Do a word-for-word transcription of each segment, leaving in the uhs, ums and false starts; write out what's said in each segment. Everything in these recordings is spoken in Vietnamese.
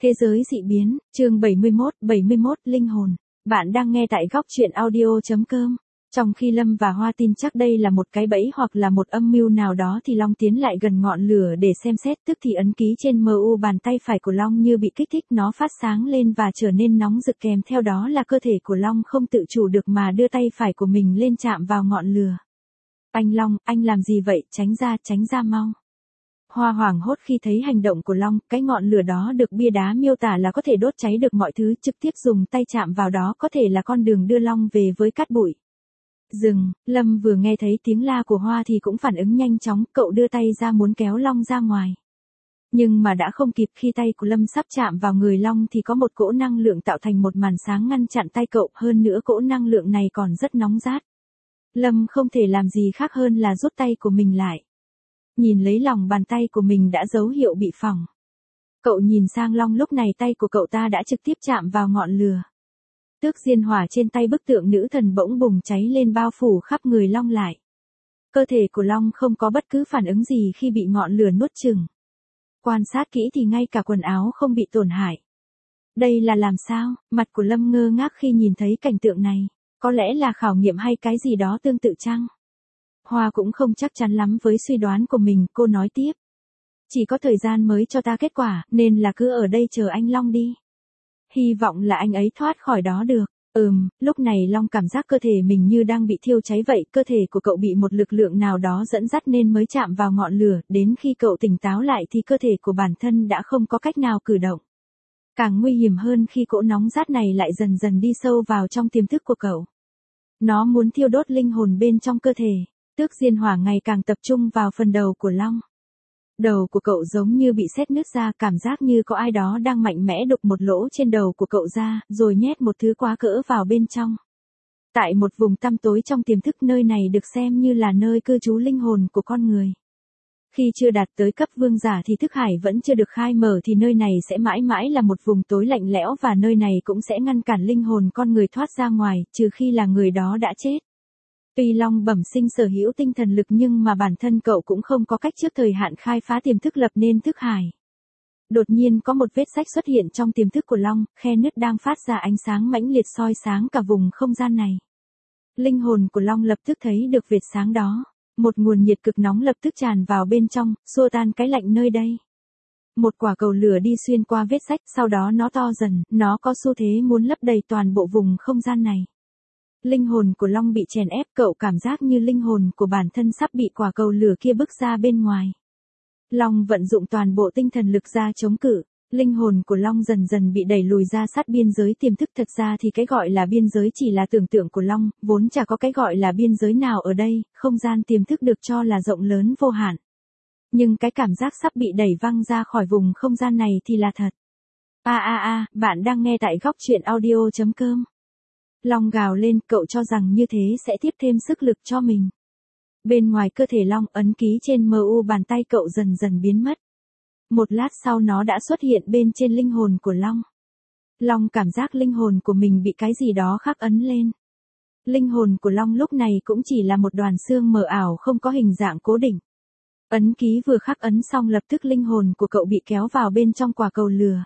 Thế giới dị biến, chương bảy mươi mốt, bảy mươi mốt, linh hồn. Bạn đang nghe tại góc truyện audio.com. Trong khi Lâm và Hoa tin chắc đây là một cái bẫy hoặc là một âm mưu nào đó thì Long tiến lại gần ngọn lửa để xem xét, tức thì ấn ký trên mu bàn tay phải của Long như bị kích thích, nó phát sáng lên và trở nên nóng rực, kèm theo đó là cơ thể của Long không tự chủ được mà đưa tay phải của mình lên chạm vào ngọn lửa. Anh Long, anh làm gì vậy, tránh ra, tránh ra mau. Hoa hoảng hốt khi thấy hành động của Long, cái ngọn lửa đó được bia đá miêu tả là có thể đốt cháy được mọi thứ, trực tiếp dùng tay chạm vào đó có thể là con đường đưa Long về với cát bụi. Dừng, Lâm vừa nghe thấy tiếng la của Hoa thì cũng phản ứng nhanh chóng, cậu đưa tay ra muốn kéo Long ra ngoài. Nhưng mà đã không kịp, khi tay của Lâm sắp chạm vào người Long thì có một cỗ năng lượng tạo thành một màn sáng ngăn chặn tay cậu, hơn nữa cỗ năng lượng này còn rất nóng rát. Lâm không thể làm gì khác hơn là rút tay của mình lại. Nhìn lấy lòng bàn tay của mình đã dấu hiệu bị phỏng. Cậu nhìn sang Long, lúc này tay của cậu ta đã trực tiếp chạm vào ngọn lửa. Tước diên hỏa trên tay bức tượng nữ thần bỗng bùng cháy lên, bao phủ khắp người Long lại. Cơ thể của Long không có bất cứ phản ứng gì khi bị ngọn lửa nuốt chửng. Quan sát kỹ thì ngay cả quần áo không bị tổn hại. Đây là làm sao? Mặt của Lâm ngơ ngác khi nhìn thấy cảnh tượng này. Có lẽ là khảo nghiệm hay cái gì đó tương tự chăng? Hoa cũng không chắc chắn lắm với suy đoán của mình, cô nói tiếp. Chỉ có thời gian mới cho ta kết quả, nên là cứ ở đây chờ anh Long đi. Hy vọng là anh ấy thoát khỏi đó được. Ừm, lúc này Long cảm giác cơ thể mình như đang bị thiêu cháy vậy, cơ thể của cậu bị một lực lượng nào đó dẫn dắt nên mới chạm vào ngọn lửa, đến khi cậu tỉnh táo lại thì cơ thể của bản thân đã không có cách nào cử động. Càng nguy hiểm hơn khi cỗ nóng rát này lại dần dần đi sâu vào trong tiềm thức của cậu. Nó muốn thiêu đốt linh hồn bên trong cơ thể. Tước diên hỏa ngày càng tập trung vào phần đầu của Long. Đầu của cậu giống như bị sét nứt ra, cảm giác như có ai đó đang mạnh mẽ đục một lỗ trên đầu của cậu ra, rồi nhét một thứ quá cỡ vào bên trong. Tại một vùng tăm tối trong tiềm thức, nơi này được xem như là nơi cư trú linh hồn của con người. Khi chưa đạt tới cấp vương giả thì thức hải vẫn chưa được khai mở thì nơi này sẽ mãi mãi là một vùng tối lạnh lẽo, và nơi này cũng sẽ ngăn cản linh hồn con người thoát ra ngoài, trừ khi là người đó đã chết. Tuy Long bẩm sinh sở hữu tinh thần lực nhưng mà bản thân cậu cũng không có cách trước thời hạn khai phá tiềm thức lập nên thức hải. Đột nhiên có một vết rách xuất hiện trong tiềm thức của Long, khe nứt đang phát ra ánh sáng mãnh liệt soi sáng cả vùng không gian này. Linh hồn của Long lập tức thấy được vệt sáng đó. Một nguồn nhiệt cực nóng lập tức tràn vào bên trong, xua tan cái lạnh nơi đây. Một quả cầu lửa đi xuyên qua vết rách, sau đó nó to dần, nó có xu thế muốn lấp đầy toàn bộ vùng không gian này. Linh hồn của Long bị chèn ép, cậu cảm giác như linh hồn của bản thân sắp bị quả cầu lửa kia bức ra bên ngoài. Long vận dụng toàn bộ tinh thần lực ra chống cự. Linh hồn của Long dần dần bị đẩy lùi ra sát biên giới tiềm thức. Thật ra thì cái gọi là biên giới chỉ là tưởng tượng của Long, vốn chả có cái gọi là biên giới nào ở đây, không gian tiềm thức được cho là rộng lớn vô hạn. Nhưng cái cảm giác sắp bị đẩy văng ra khỏi vùng không gian này thì là thật. A a a, bạn đang nghe tại góc truyện audio.com. Long gào lên, cậu cho rằng như thế sẽ tiếp thêm sức lực cho mình. Bên ngoài cơ thể Long, ấn ký trên mu bàn tay cậu dần dần biến mất. Một lát sau nó đã xuất hiện bên trên linh hồn của Long. Long cảm giác linh hồn của mình bị cái gì đó khắc ấn lên. Linh hồn của Long lúc này cũng chỉ là một đoàn xương mờ ảo không có hình dạng cố định. Ấn ký vừa khắc ấn xong lập tức linh hồn của cậu bị kéo vào bên trong quả cầu lửa.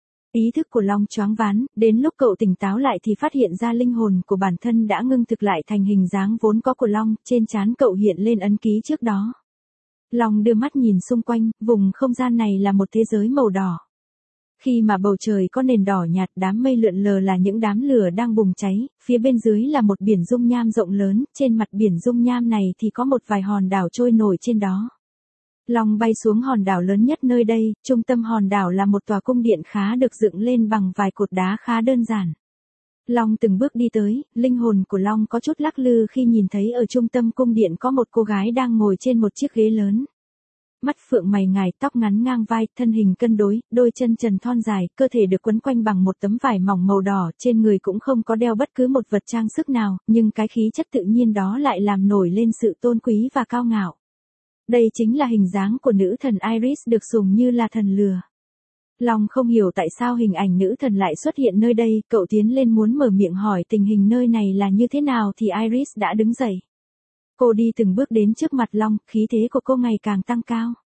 Ý thức của Long choáng váng, đến lúc cậu tỉnh táo lại thì phát hiện ra linh hồn của bản thân đã ngưng thực lại thành hình dáng vốn có của Long, trên trán cậu hiện lên ấn ký trước đó. Long đưa mắt nhìn xung quanh, vùng không gian này là một thế giới màu đỏ. Khi mà bầu trời có nền đỏ nhạt, đám mây lượn lờ là những đám lửa đang bùng cháy, phía bên dưới là một biển dung nham rộng lớn, trên mặt biển dung nham này thì có một vài hòn đảo trôi nổi trên đó. Long bay xuống hòn đảo lớn nhất nơi đây, trung tâm hòn đảo là một tòa cung điện khá được dựng lên bằng vài cột đá khá đơn giản. Long từng bước đi tới, linh hồn của Long có chút lắc lư khi nhìn thấy ở trung tâm cung điện có một cô gái đang ngồi trên một chiếc ghế lớn. Mắt phượng mày ngài, tóc ngắn ngang vai, thân hình cân đối, đôi chân trần thon dài, cơ thể được quấn quanh bằng một tấm vải mỏng màu đỏ, trên người cũng không có đeo bất cứ một vật trang sức nào, nhưng cái khí chất tự nhiên đó lại làm nổi lên sự tôn quý và cao ngạo. Đây chính là hình dáng của nữ thần Iris được sùng như là thần lửa. Long không hiểu tại sao hình ảnh nữ thần lại xuất hiện nơi đây, cậu tiến lên muốn mở miệng hỏi tình hình nơi này là như thế nào thì Iris đã đứng dậy. Cô đi từng bước đến trước mặt Long, khí thế của cô ngày càng tăng cao.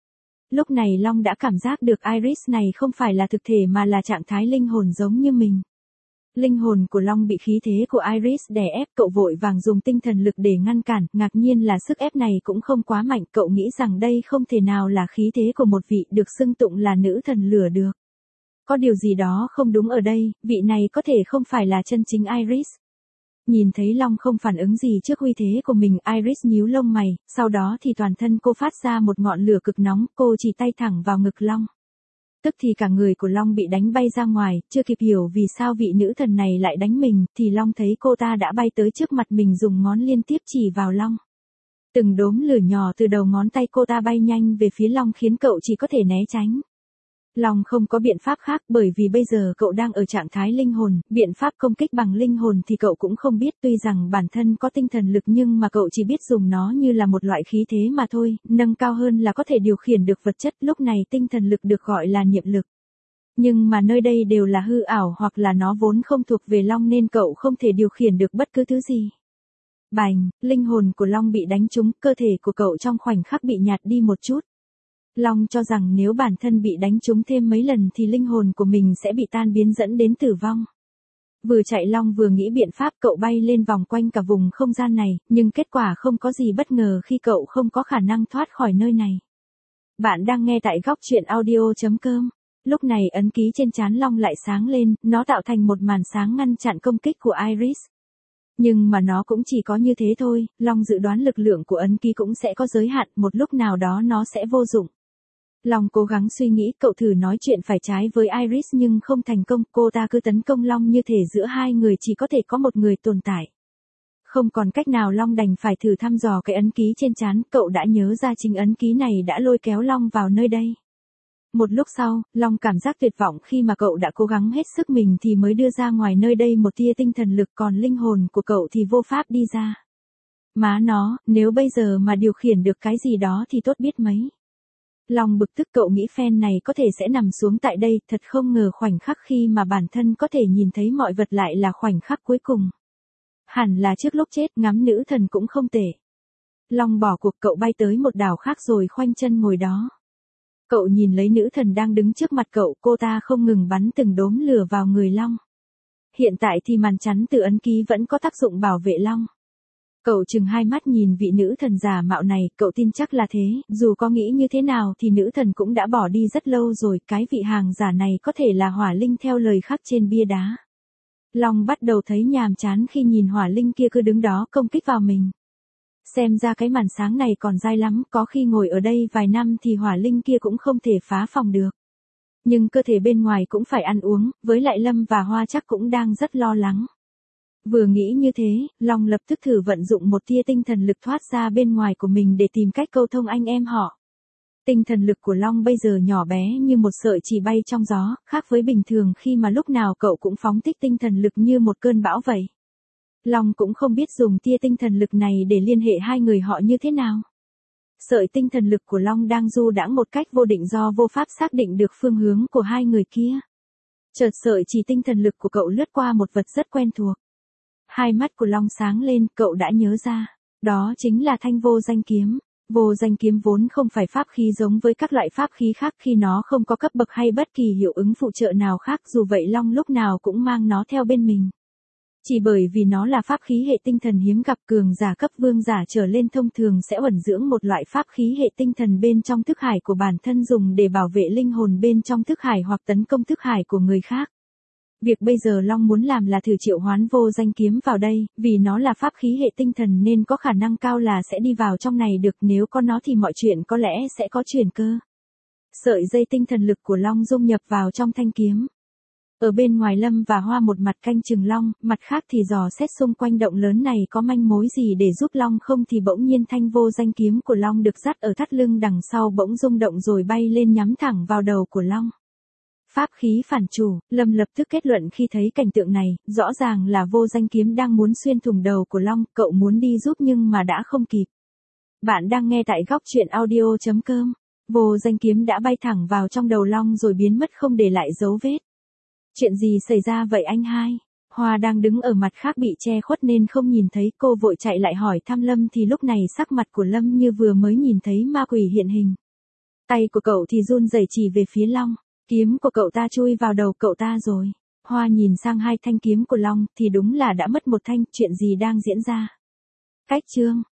Lúc này Long đã cảm giác được Iris này không phải là thực thể mà là trạng thái linh hồn giống như mình. Linh hồn của Long bị khí thế của Iris đè ép, cậu vội vàng dùng tinh thần lực để ngăn cản, ngạc nhiên là sức ép này cũng không quá mạnh, cậu nghĩ rằng đây không thể nào là khí thế của một vị được xưng tụng là nữ thần lửa được. Có điều gì đó không đúng ở đây, vị này có thể không phải là chân chính Iris. Nhìn thấy Long không phản ứng gì trước uy thế của mình, Iris nhíu lông mày, sau đó thì toàn thân cô phát ra một ngọn lửa cực nóng, cô chỉ tay thẳng vào ngực Long. Tức thì cả người của Long bị đánh bay ra ngoài, chưa kịp hiểu vì sao vị nữ thần này lại đánh mình, thì Long thấy cô ta đã bay tới trước mặt mình dùng ngón liên tiếp chỉ vào Long. Từng đốm lửa nhỏ từ đầu ngón tay cô ta bay nhanh về phía Long khiến cậu chỉ có thể né tránh. Long không có biện pháp khác bởi vì bây giờ cậu đang ở trạng thái linh hồn, biện pháp công kích bằng linh hồn thì cậu cũng không biết, tuy rằng bản thân có tinh thần lực nhưng mà cậu chỉ biết dùng nó như là một loại khí thế mà thôi, nâng cao hơn là có thể điều khiển được vật chất, lúc này tinh thần lực được gọi là niệm lực. Nhưng mà nơi đây đều là hư ảo hoặc là nó vốn không thuộc về Long nên cậu không thể điều khiển được bất cứ thứ gì. Bành, linh hồn của Long bị đánh trúng, cơ thể của cậu trong khoảnh khắc bị nhạt đi một chút. Long cho rằng nếu bản thân bị đánh trúng thêm mấy lần thì linh hồn của mình sẽ bị tan biến dẫn đến tử vong. Vừa chạy Long vừa nghĩ biện pháp, cậu bay lên vòng quanh cả vùng không gian này, nhưng kết quả không có gì bất ngờ khi cậu không có khả năng thoát khỏi nơi này. Bạn đang nghe tại góc truyện audio chấm com. Lúc này ấn ký trên trán Long lại sáng lên, nó tạo thành một màn sáng ngăn chặn công kích của Iris. Nhưng mà nó cũng chỉ có như thế thôi, Long dự đoán lực lượng của ấn ký cũng sẽ có giới hạn, một lúc nào đó nó sẽ vô dụng. Long cố gắng suy nghĩ, cậu thử nói chuyện phải trái với Iris nhưng không thành công, cô ta cứ tấn công Long như thể giữa hai người chỉ có thể có một người tồn tại. Không còn cách nào, Long đành phải thử thăm dò cái ấn ký trên trán, cậu đã nhớ ra chính ấn ký này đã lôi kéo Long vào nơi đây. Một lúc sau, Long cảm giác tuyệt vọng khi mà cậu đã cố gắng hết sức mình thì mới đưa ra ngoài nơi đây một tia tinh thần lực, còn linh hồn của cậu thì vô pháp đi ra. Má nó, nếu bây giờ mà điều khiển được cái gì đó thì tốt biết mấy. Long bực tức, cậu nghĩ fan này có thể sẽ nằm xuống tại đây, thật không ngờ khoảnh khắc khi mà bản thân có thể nhìn thấy mọi vật lại là khoảnh khắc cuối cùng. Hẳn là trước lúc chết, ngắm nữ thần cũng không tệ. Long bỏ cuộc, cậu bay tới một đảo khác rồi khoanh chân ngồi đó. Cậu nhìn lấy nữ thần đang đứng trước mặt cậu, cô ta không ngừng bắn từng đốm lửa vào người Long. Hiện tại thì màn chắn từ ấn ký vẫn có tác dụng bảo vệ Long. Cậu chừng hai mắt nhìn vị nữ thần giả mạo này, cậu tin chắc là thế, dù có nghĩ như thế nào thì nữ thần cũng đã bỏ đi rất lâu rồi, cái vị hàng giả này có thể là hỏa linh theo lời khắc trên bia đá. Long bắt đầu thấy nhàm chán khi nhìn hỏa linh kia cứ đứng đó công kích vào mình. Xem ra cái màn sáng này còn dai lắm, có khi ngồi ở đây vài năm thì hỏa linh kia cũng không thể phá phòng được. Nhưng cơ thể bên ngoài cũng phải ăn uống, với lại Lâm và Hoa chắc cũng đang rất lo lắng. Vừa nghĩ như thế, Long lập tức thử vận dụng một tia tinh thần lực thoát ra bên ngoài của mình để tìm cách câu thông anh em họ. Tinh thần lực của Long bây giờ nhỏ bé như một sợi chỉ bay trong gió, khác với bình thường khi mà lúc nào cậu cũng phóng thích tinh thần lực như một cơn bão vậy. Long cũng không biết dùng tia tinh thần lực này để liên hệ hai người họ như thế nào. Sợi tinh thần lực của Long đang du đãng một cách vô định do vô pháp xác định được phương hướng của hai người kia. Chợt sợi chỉ tinh thần lực của cậu lướt qua một vật rất quen thuộc. Hai mắt của Long sáng lên, cậu đã nhớ ra. Đó chính là thanh vô danh kiếm. Vô danh kiếm vốn không phải pháp khí giống với các loại pháp khí khác khi nó không có cấp bậc hay bất kỳ hiệu ứng phụ trợ nào khác, dù vậy Long lúc nào cũng mang nó theo bên mình. Chỉ bởi vì nó là pháp khí hệ tinh thần hiếm gặp, cường giả cấp vương giả trở lên thông thường sẽ ẩn dưỡng một loại pháp khí hệ tinh thần bên trong thức hải của bản thân dùng để bảo vệ linh hồn bên trong thức hải hoặc tấn công thức hải của người khác. Việc bây giờ Long muốn làm là thử triệu hoán vô danh kiếm vào đây, vì nó là pháp khí hệ tinh thần nên có khả năng cao là sẽ đi vào trong này được, nếu có nó thì mọi chuyện có lẽ sẽ có chuyển cơ. Sợi dây tinh thần lực của Long dung nhập vào trong thanh kiếm. Ở bên ngoài Lâm và Hoa một mặt canh chừng Long, mặt khác thì dò xét xung quanh động lớn này có manh mối gì để giúp Long không, thì bỗng nhiên thanh vô danh kiếm của Long được dắt ở thắt lưng đằng sau bỗng rung động rồi bay lên nhắm thẳng vào đầu của Long. Pháp khí phản chủ, Lâm lập tức kết luận khi thấy cảnh tượng này, rõ ràng là vô danh kiếm đang muốn xuyên thủng đầu của Long, cậu muốn đi giúp nhưng mà đã không kịp. Bạn đang nghe tại góc truyện audio chấm com. Vô danh kiếm đã bay thẳng vào trong đầu Long rồi biến mất không để lại dấu vết. Chuyện gì xảy ra vậy anh hai? Hoa đang đứng ở mặt khác bị che khuất nên không nhìn thấy, cô vội chạy lại hỏi thăm Lâm thì lúc này sắc mặt của Lâm như vừa mới nhìn thấy ma quỷ hiện hình. Tay của cậu thì run rẩy chỉ về phía Long. Kiếm của cậu ta chui vào đầu cậu ta rồi. Hoa nhìn sang hai thanh kiếm của Long thì đúng là đã mất một thanh, chuyện gì đang diễn ra? Cách chương